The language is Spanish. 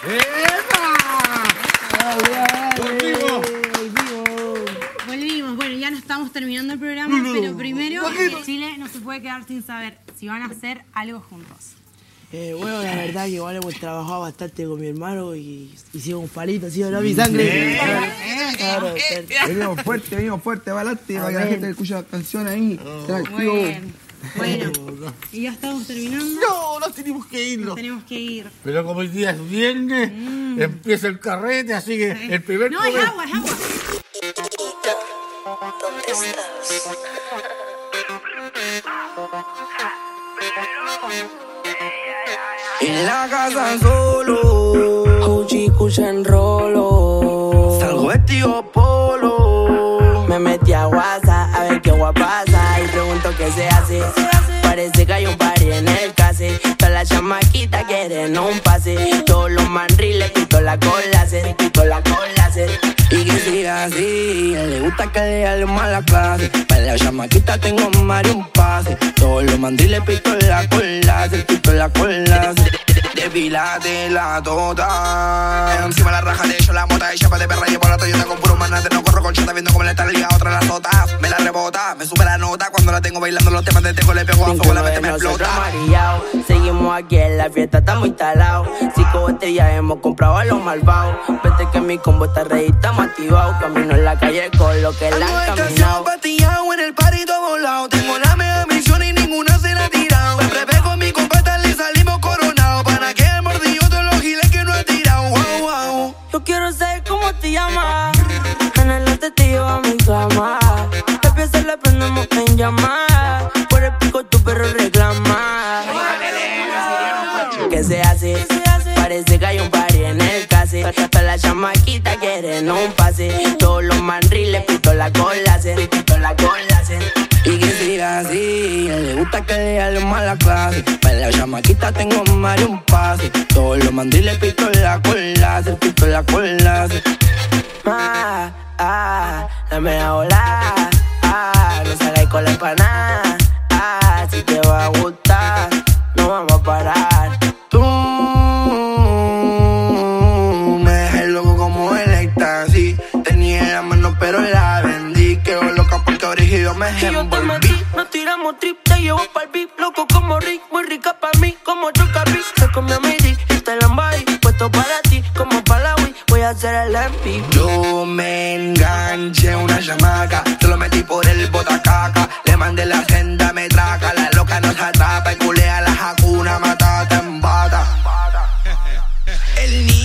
Volvimos. Bueno, ya no estamos terminando el programa, pero primero Chile no se puede quedar sin saber si van a hacer algo juntos. Bueno, la verdad que igual hemos trabajado bastante con mi hermano y hicimos un palito, ¿sí o no? Mi sangre. Venimos fuerte, para adelante, para que la gente escuche las canciones ahí. Muy bien. Bueno, y ya estamos terminando. No, nos tenemos que ir. Nos tenemos que ir. Pero como el día es viernes, empieza el carrete, así que el primer... No, es agua, es agua. ¿Dónde estás? En la casa solo, OG Kucha en rolo. salgo vestido polo. Me metí a WhatsApp a ver qué pasa y pregunto qué se hace. Parece que hay un party en el case. Todas las chamaquitas quieren un pase. Todos los manriles quito la cola, quito la cola, Y que siga así, a él le gusta que le hable mala clase. Para la chamaquita tengo más de un pase. Todos los mandiles pito la cola, pito la cola. Depilate la tota. Encima la raja de hecho la mota y chapa de perra. Llevo la Toyota con puro manate. No corro con chata viendo cómo le está el día a otra la sota. Me la rebota, me sube la nota. Cuando la tengo bailando los temas de teco le pego a fuego, la mente me explota. Seguimos aquí en la fiesta, estamos instalados. 5 botellas hemos comprado a los malvados. Vete que mi combo está ready, estamos activados. Camino en la calle con lo que la han caminado. Patillado en el party todo volado. Tengo la mega misión y ninguna se la ha tirado. Siempre con mi compata le salimos coronados. Para que el mordillo todos los giles que no ha tirado. Wow, wow. Yo quiero saber cómo te llamas. En el arte te llevo a mi cama. La pieza la prendemos en llamada. Por el pico tu perro reclama. ¿Qué se hace? Parece que hay un party en el case. Todas las chamaquitas quieren un pase. Todos los manriles pito la cola, pito la cola, Y que siga así, a él le gusta que le hable mala clase. Para la chamaquita tengo más de un pase. Todos los mandiles pito la cola, pito la cola. Dame la bola, no salgas con la empanada. Si te va a gustar, no vamos a parar. Tú me dejas loco como el éxtasis. Tenía en la mano pero la vendí. Quedo loca porque original me Y yo te envolví. metí, nos tiramos trip, te llevo pa'l beat. Loco como Rick, muy rica pa' mí, como Chocapic. Se comió mi dick, está el body, puesto para ti, como para la Wii. Voy a hacer el MVP. Yo me enganché una chamaca, se lo metí por el botacaca. Le mandé la senda, me traca, la loca nos atrapa y culea la jacuna, matata en bata. El niño